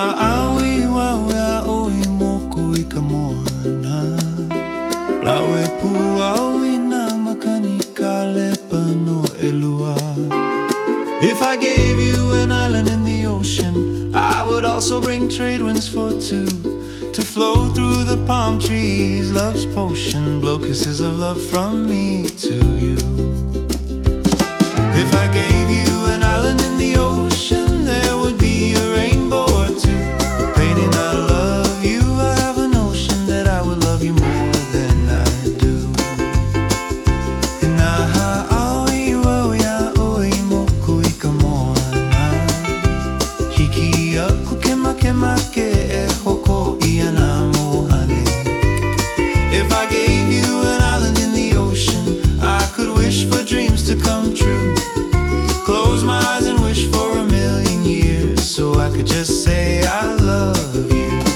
ha'awi wawe a'oi moko I ka moana Lawe puawi na makani ka lepa no elua If I gave you an island in the ocean I would also bring trade winds for two To flow through the palm trees Love's potion Blow kisses of love from me to you If I gave you an island in the ocean There would be a rainbow or two Painting I love you I have a notion that I would love you more than I do Ina ha'awi wawe a'oi moko I ka moana Hiki aku ke makemake e hoko I ana mohale If I gave you an island in the ocean I could wish for dreams to come true Close my eyes and wish for a million years So I could just say I love you